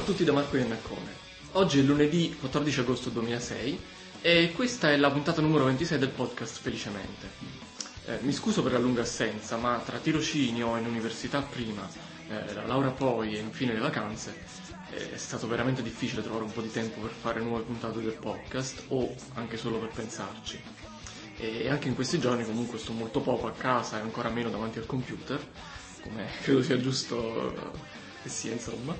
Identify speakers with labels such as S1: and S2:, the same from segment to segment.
S1: tutti da Marco Iannaccone. Oggi è lunedì 14 agosto 2006 e questa è la puntata numero 26 del podcast Felicemente. Mi scuso per la lunga assenza, ma tra tirocinio e l'università prima, la laurea poi e infine le vacanze, è stato veramente difficile trovare un po' di tempo per fare nuove puntate del podcast o anche solo per pensarci. E anche in questi giorni comunque sto molto poco a casa e ancora meno davanti al computer, come credo sia giusto che sia, insomma.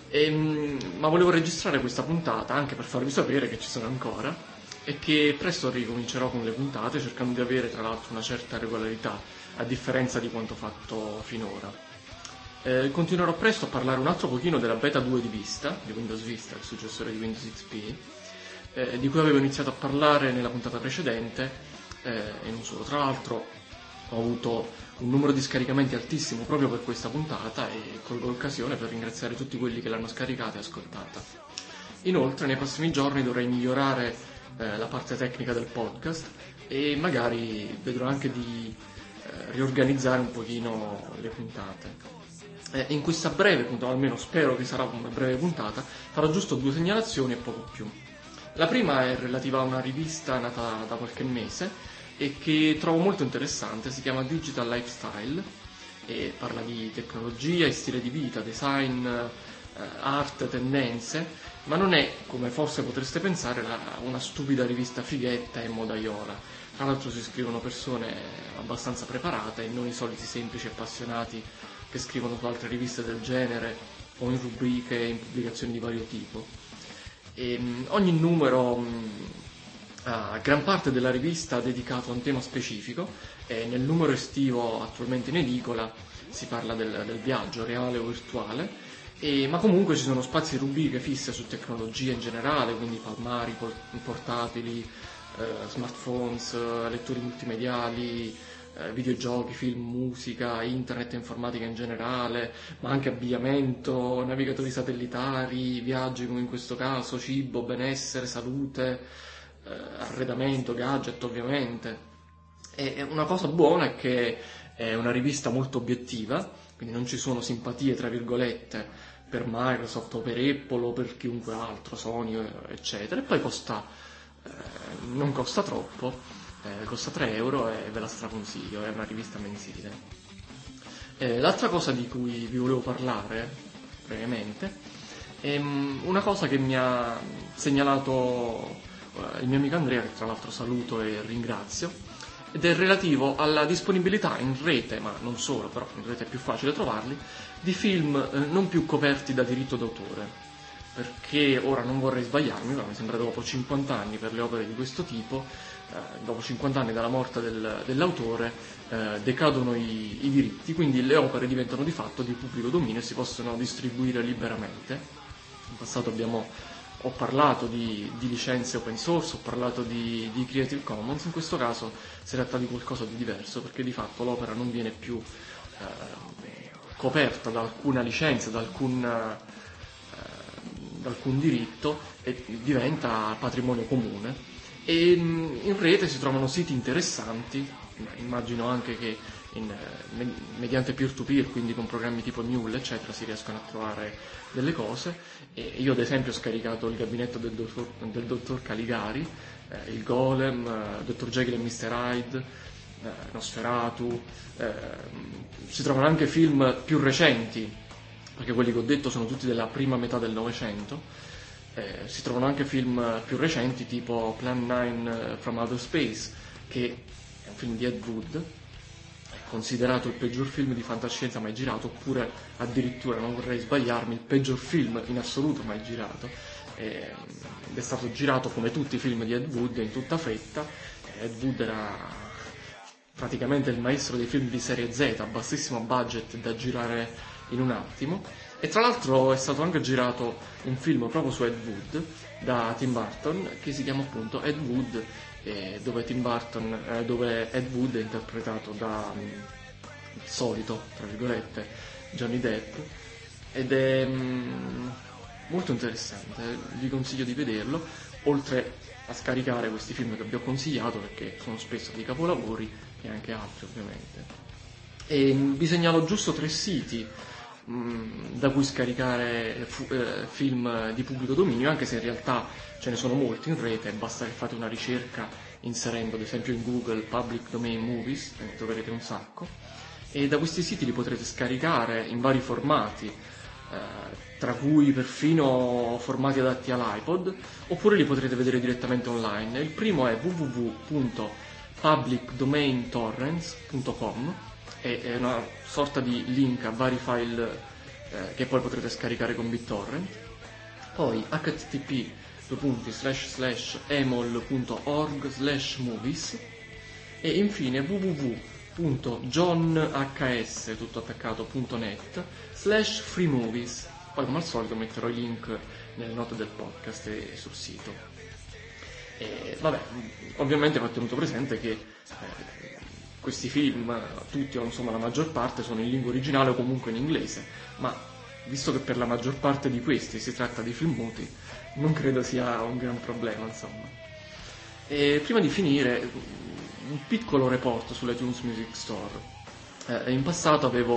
S1: Ma volevo registrare questa puntata anche per farvi sapere che ci sono ancora e che presto ricomincerò con le puntate, cercando di avere tra l'altro una certa regolarità, a differenza di quanto fatto finora. Continuerò presto a parlare un altro pochino della beta 2 di Windows Vista, il successore di Windows XP, di cui avevo iniziato a parlare nella puntata precedente, e non solo. Tra l'altro ho avuto un numero di scaricamenti altissimo proprio per questa puntata e colgo l'occasione per ringraziare tutti quelli che l'hanno scaricata e ascoltata. Inoltre nei prossimi giorni dovrei migliorare la parte tecnica del podcast e magari vedrò anche di riorganizzare un pochino le puntate. In questa breve puntata, almeno spero che sarà una breve puntata, farò giusto 2 segnalazioni e poco più. La prima è relativa a una rivista nata da qualche mese e che trovo molto interessante, si chiama Digital Lifestyle e parla di tecnologia e stile di vita, design, arte, tendenze, ma non è, come forse potreste pensare, una stupida rivista fighetta e modaiola. Tra l'altro si scrivono persone abbastanza preparate e non i soliti semplici appassionati che scrivono su altre riviste del genere o in rubriche e in pubblicazioni di vario tipo. Ogni numero gran parte della rivista dedicato a un tema specifico e nel numero estivo attualmente in edicola si parla del viaggio reale o virtuale, ma comunque ci sono spazi e rubriche fisse su tecnologia in generale, quindi palmari, portatili, smartphones, lettori multimediali, videogiochi, film, musica, internet e informatica in generale, ma anche abbigliamento, navigatori satellitari, viaggi come in questo caso, cibo, benessere, salute, arredamento, gadget ovviamente. E una cosa buona è che è una rivista molto obiettiva, quindi non ci sono simpatie tra virgolette per Microsoft o per Apple o per chiunque altro, Sony eccetera, e poi non costa troppo, costa 3 euro e ve la straconsiglio, è una rivista mensile. L'altra cosa di cui vi volevo parlare brevemente è una cosa che mi ha segnalato il mio amico Andrea, che tra l'altro saluto e ringrazio, ed è relativo alla disponibilità in rete, ma non solo, però in rete è più facile trovarli, di film non più coperti da diritto d'autore, perché ora non vorrei sbagliarmi, ma mi sembra dopo 50 anni per le opere di questo tipo, dopo 50 anni dalla morte dell'autore, decadono i diritti, quindi le opere diventano di fatto di pubblico dominio e si possono distribuire liberamente. In passato ho parlato di licenze open source, ho parlato di Creative Commons, in questo caso si tratta di qualcosa di diverso, perché di fatto l'opera non viene più coperta da alcuna licenza, da alcun diritto e diventa patrimonio comune. E in rete si trovano siti interessanti, immagino anche che mediante peer-to-peer, quindi con programmi tipo Mule eccetera, si riescono a trovare delle cose. E io ad esempio ho scaricato il gabinetto del dottor Caligari, il Golem, Dr. Jekyll e Mr. Hyde, Nosferatu. Si trovano anche film più recenti, perché quelli che ho detto sono tutti della prima metà del Novecento. Si trovano anche film più recenti tipo Plan 9 from Outer Space, che è un film di Ed Wood, considerato il peggior film di fantascienza mai girato, oppure addirittura, non vorrei sbagliarmi, il peggior film in assoluto mai girato, ed è stato girato come tutti i film di Ed Wood in tutta fretta. Ed Wood era praticamente il maestro dei film di serie Z a bassissimo budget da girare in un attimo, e tra l'altro è stato anche girato un film proprio su Ed Wood da Tim Burton che si chiama appunto Ed Wood, dove Ed Wood è interpretato da il solito, tra virgolette, Johnny Depp, ed è molto interessante, vi consiglio di vederlo, oltre a scaricare questi film che vi ho consigliato, perché sono spesso dei capolavori e anche altri ovviamente. E vi segnalo giusto 3 siti da cui scaricare film di pubblico dominio, anche se in realtà ce ne sono molti in rete, basta che fate una ricerca inserendo ad esempio in Google Public Domain Movies, ne troverete un sacco, e da questi siti li potrete scaricare in vari formati, tra cui perfino formati adatti all'iPod, oppure li potrete vedere direttamente online. Il primo è www.publicdomaintorrents.com, è una sorta di link a vari file che poi potrete scaricare con BitTorrent. Poi http://emol.org/movies e infine www.johnacs.net/freemovies. Poi come al solito metterò i link nelle note del podcast e sul sito. E vabbè, ovviamente va tenuto presente che questi film, tutti o insomma la maggior parte, sono in lingua originale o comunque in inglese, ma visto che per la maggior parte di questi si tratta di film muti, non credo sia un gran problema, insomma. E prima di finire, un piccolo report sull'iTunes Music Store. In passato vi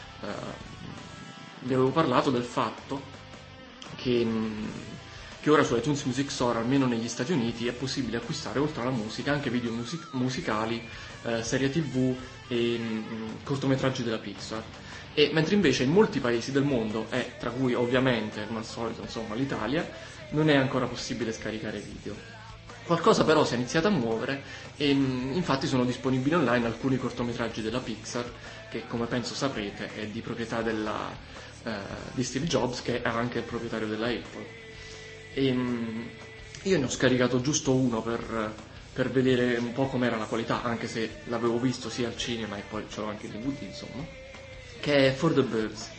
S1: avevo parlato del fatto che ora su iTunes Music Store, almeno negli Stati Uniti, è possibile acquistare oltre alla musica anche video musicali, serie TV e cortometraggi della Pixar. E mentre invece in molti paesi del mondo, tra cui ovviamente, come al solito, insomma, l'Italia, non è ancora possibile scaricare video. Qualcosa però si è iniziato a muovere e infatti sono disponibili online alcuni cortometraggi della Pixar, che come penso saprete è di proprietà di Steve Jobs, che è anche il proprietario della Apple. E io ne ho scaricato giusto uno per vedere un po' com'era la qualità, anche se l'avevo visto sia al cinema e poi c'avevo anche il DVD, insomma, che è For the Birds,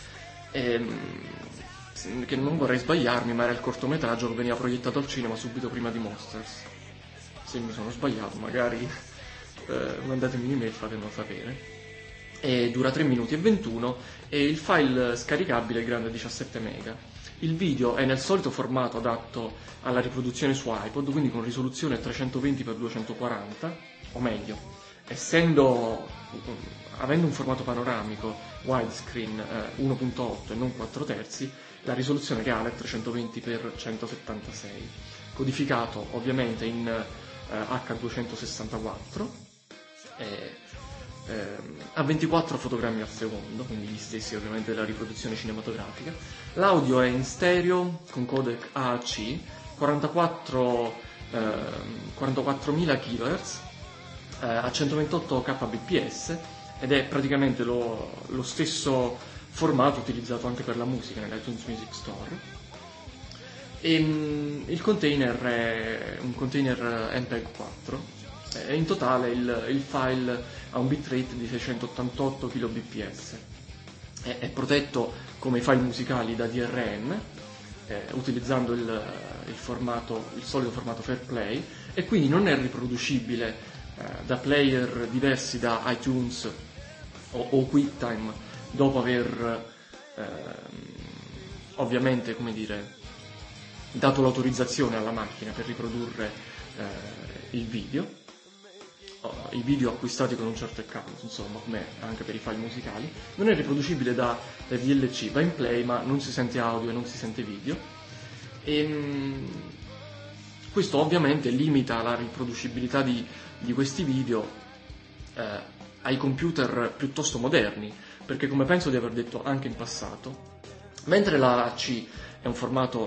S1: che non vorrei sbagliarmi, ma era il cortometraggio che veniva proiettato al cinema subito prima di Monsters. Se mi sono sbagliato magari mandatemi un'email, fatemelo sapere. E dura 3 minuti e 21 e il file scaricabile è grande 17 mega. Il video è nel solito formato adatto alla riproduzione su iPod, quindi con risoluzione 320x240, o meglio, avendo un formato panoramico widescreen 1.8 e non 4 terzi, la risoluzione reale è 320x176, codificato ovviamente in H264 a 24 fotogrammi al secondo, quindi gli stessi ovviamente della riproduzione cinematografica. L'audio è in stereo con codec AAC 44.000 kHz a 128 kbps ed è praticamente lo stesso formato utilizzato anche per la musica nell'iTunes Music Store. E il container è un container MPEG 4 e in totale il file ha un bitrate di 688 kbps. È protetto come i file musicali da DRM, utilizzando il solito formato Fairplay, e quindi non è riproducibile da player diversi da iTunes o QuickTime dopo aver ovviamente, come dire, dato l'autorizzazione alla macchina per riprodurre il video. I video acquistati con un certo account, insomma, come anche per i file musicali. Non è riproducibile da VLC, va in play ma non si sente audio e non si sente video. Questo ovviamente limita la riproducibilità di questi video ai computer piuttosto moderni, perché come penso di aver detto anche in passato, mentre la AC è un formato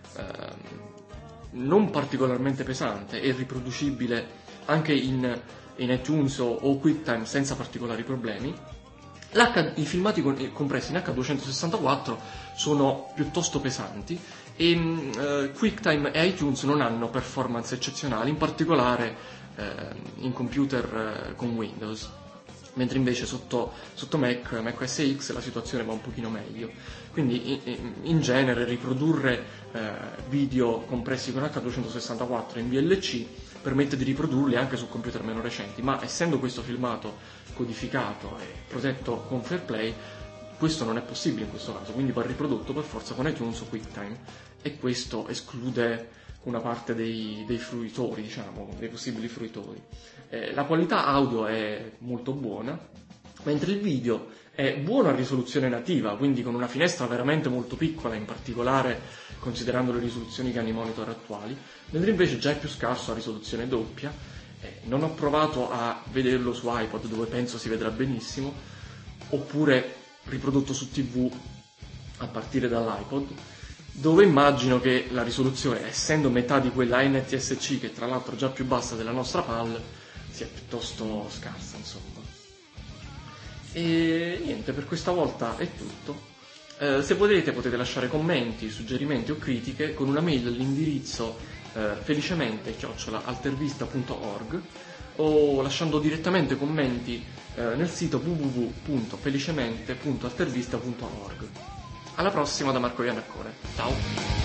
S1: non particolarmente pesante e riproducibile anche in iTunes o QuickTime senza particolari problemi, i filmati compressi in H264 sono piuttosto pesanti e QuickTime e iTunes non hanno performance eccezionali, in particolare in computer con Windows, mentre invece sotto Mac OS X la situazione va un pochino meglio. Quindi in genere riprodurre video compressi con H264 in VLC permette di riprodurli anche su computer meno recenti, ma essendo questo filmato codificato e protetto con Fairplay, questo non è possibile in questo caso, quindi va riprodotto per forza con iTunes o QuickTime, e questo esclude una parte dei fruitori, diciamo, dei possibili fruitori. La qualità audio è molto buona, mentre il video è buono a risoluzione nativa, quindi con una finestra veramente molto piccola, in particolare considerando le risoluzioni che hanno i monitor attuali, mentre invece già è più scarso a risoluzione doppia. Non ho provato a vederlo su iPod, dove penso si vedrà benissimo, oppure riprodotto su TV a partire dall'iPod, dove immagino che la risoluzione, essendo metà di quella NTSC, che tra l'altro è già più bassa della nostra PAL, sia piuttosto scarsa, insomma. E niente, per questa volta è tutto. Se volete potete lasciare commenti, suggerimenti o critiche con una mail all'indirizzo felicemente@altervista.org o lasciando direttamente commenti nel sito www.felicemente.altervista.org. Alla prossima da Marco Iannacone. Ciao!